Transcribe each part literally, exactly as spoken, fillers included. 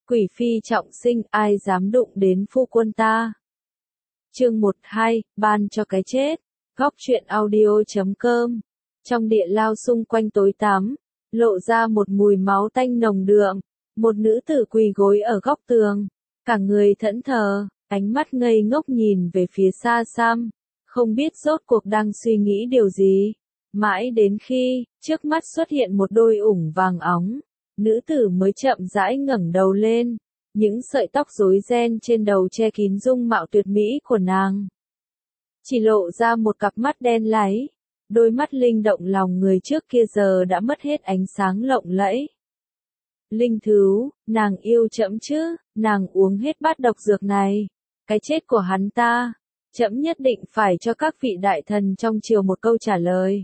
Quỷ phi trọng sinh, ai dám đụng đến phu quân ta. Chương một hai, ban cho cái chết. Góc truyện audio chấm com. Trong địa lao xung quanh tối tăm, lộ ra một mùi máu tanh nồng đượm. Một nữ tử quỳ gối ở góc tường, cả người thẫn thờ, ánh mắt ngây ngốc nhìn về phía xa xăm, không biết rốt cuộc đang suy nghĩ điều gì. Mãi đến khi, trước mắt xuất hiện một đôi ủng vàng óng, nữ tử mới chậm rãi ngẩng đầu lên, những sợi tóc rối ren trên đầu che kín dung mạo tuyệt mỹ của nàng. Chỉ lộ ra một cặp mắt đen láy, đôi mắt linh động lòng người trước kia giờ đã mất hết ánh sáng lộng lẫy. Linh thú, nàng yêu trẫm chứ, nàng uống hết bát độc dược này, cái chết của hắn ta, trẫm nhất định phải cho các vị đại thần trong triều một câu trả lời.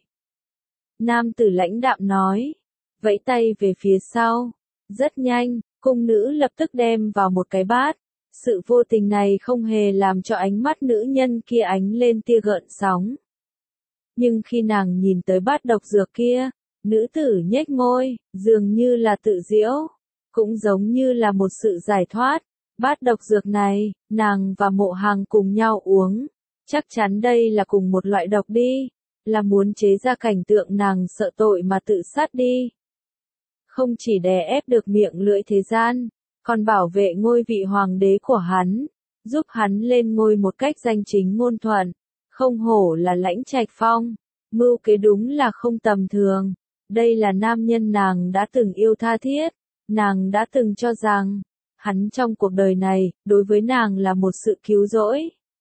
Nam tử lãnh đạm nói, vẫy tay về phía sau, rất nhanh, cung nữ lập tức đem vào một cái bát, sự vô tình này không hề làm cho ánh mắt nữ nhân kia ánh lên tia gợn sóng. Nhưng khi nàng nhìn tới bát độc dược kia, nữ tử nhếch môi, dường như là tự giễu, cũng giống như là một sự giải thoát. Bát độc dược này, nàng và Mộ Hằng cùng nhau uống, chắc chắn đây là cùng một loại độc đi, là muốn chế ra cảnh tượng nàng sợ tội mà tự sát đi. Không chỉ đè ép được miệng lưỡi thế gian, còn bảo vệ ngôi vị hoàng đế của hắn, giúp hắn lên ngôi một cách danh chính ngôn thuận, không hổ là Lãnh Trạch Phong, mưu kế đúng là không tầm thường. Đây là nam nhân nàng đã từng yêu tha thiết, nàng đã từng cho rằng, hắn trong cuộc đời này, đối với nàng là một sự cứu rỗi.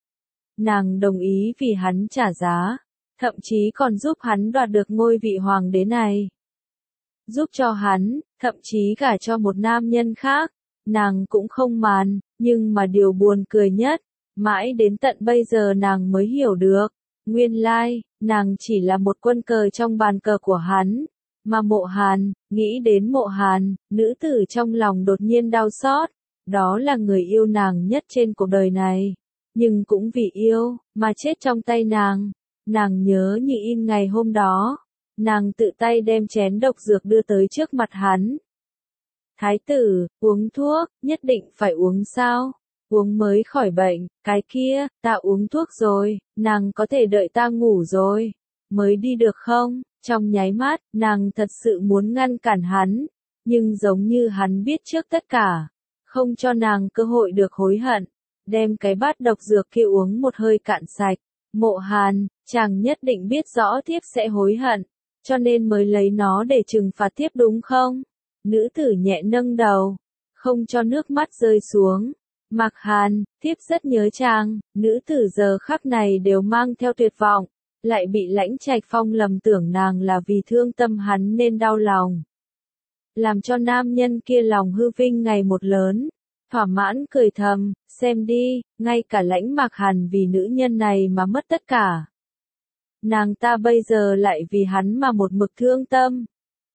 Nàng đồng ý vì hắn trả giá, thậm chí còn giúp hắn đoạt được ngôi vị hoàng đế này. Giúp cho hắn, thậm chí cả cho một nam nhân khác, nàng cũng không màn, nhưng mà điều buồn cười nhất, mãi đến tận bây giờ nàng mới hiểu được, nguyên lai, nàng chỉ là một quân cờ trong bàn cờ của hắn. Mà Mộ Hàn, nghĩ đến Mộ Hàn, nữ tử trong lòng đột nhiên đau xót, đó là người yêu nàng nhất trên cuộc đời này, nhưng cũng vì yêu, mà chết trong tay nàng. Nàng nhớ như in ngày hôm đó, nàng tự tay đem chén độc dược đưa tới trước mặt hắn. Thái tử, uống thuốc, nhất định phải uống sao? Uống mới khỏi bệnh, cái kia, ta uống thuốc rồi, nàng có thể đợi ta ngủ rồi, mới đi được không? Trong nháy mắt, nàng thật sự muốn ngăn cản hắn, nhưng giống như hắn biết trước tất cả, không cho nàng cơ hội được hối hận, đem cái bát độc dược kia uống một hơi cạn sạch. Mộ Hàn, chàng nhất định biết rõ thiếp sẽ hối hận, cho nên mới lấy nó để trừng phạt thiếp đúng không? Nữ tử nhẹ nâng đầu, không cho nước mắt rơi xuống. Mạc Hàn, thiếp rất nhớ chàng. Nữ tử giờ khắc này đều mang theo tuyệt vọng, lại bị Lãnh Trạch Phong lầm tưởng nàng là vì thương tâm hắn nên đau lòng. Làm cho nam nhân kia lòng hư vinh ngày một lớn, thỏa mãn cười thầm, xem đi, ngay cả Lãnh Mạc Hàn vì nữ nhân này mà mất tất cả. Nàng ta bây giờ lại vì hắn mà một mực thương tâm.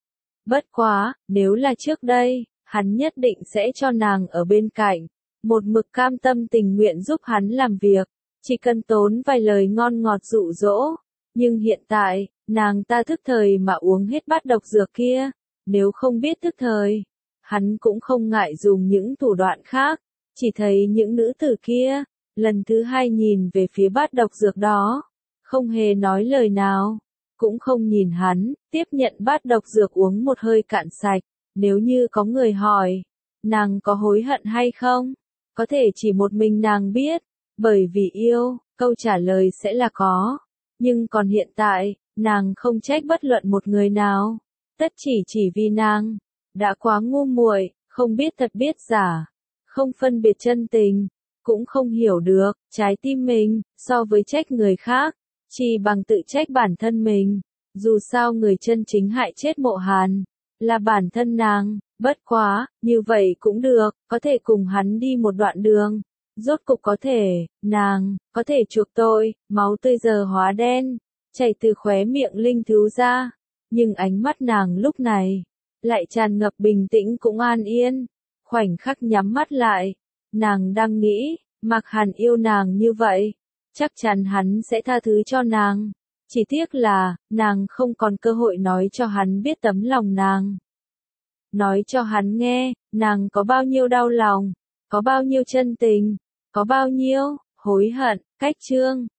Bất quá, nếu là trước đây, hắn nhất định sẽ cho nàng ở bên cạnh, một mực cam tâm tình nguyện giúp hắn làm việc. Chỉ cần tốn vài lời ngon ngọt dụ dỗ, nhưng hiện tại, nàng ta thức thời mà uống hết bát độc dược kia, nếu không biết thức thời, hắn cũng không ngại dùng những thủ đoạn khác, chỉ thấy những nữ tử kia, lần thứ hai nhìn về phía bát độc dược đó, không hề nói lời nào, cũng không nhìn hắn, tiếp nhận bát độc dược uống một hơi cạn sạch, nếu như có người hỏi, nàng có hối hận hay không, có thể chỉ một mình nàng biết. Bởi vì yêu, câu trả lời sẽ là có. Nhưng còn hiện tại, nàng không trách bất luận một người nào. Tất chỉ chỉ vì nàng đã quá ngu muội, không biết thật biết giả, không phân biệt chân tình, cũng không hiểu được trái tim mình, so với trách người khác, chỉ bằng tự trách bản thân mình. Dù sao người chân chính hại chết Mộ Hàn là bản thân nàng, bất quá, như vậy cũng được, có thể cùng hắn đi một đoạn đường. Rốt cục có thể, nàng, có thể chuộc tội. Máu tươi giờ hóa đen, chảy từ khóe miệng linh thú ra, nhưng ánh mắt nàng lúc này, lại tràn ngập bình tĩnh cũng an yên. Khoảnh khắc nhắm mắt lại, nàng đang nghĩ, Mạc Hàn yêu nàng như vậy, chắc chắn hắn sẽ tha thứ cho nàng. Chỉ tiếc là, nàng không còn cơ hội nói cho hắn biết tấm lòng nàng. nói cho hắn nghe, nàng có bao nhiêu đau lòng, có bao nhiêu chân tình, có bao nhiêu hối hận. Cách chương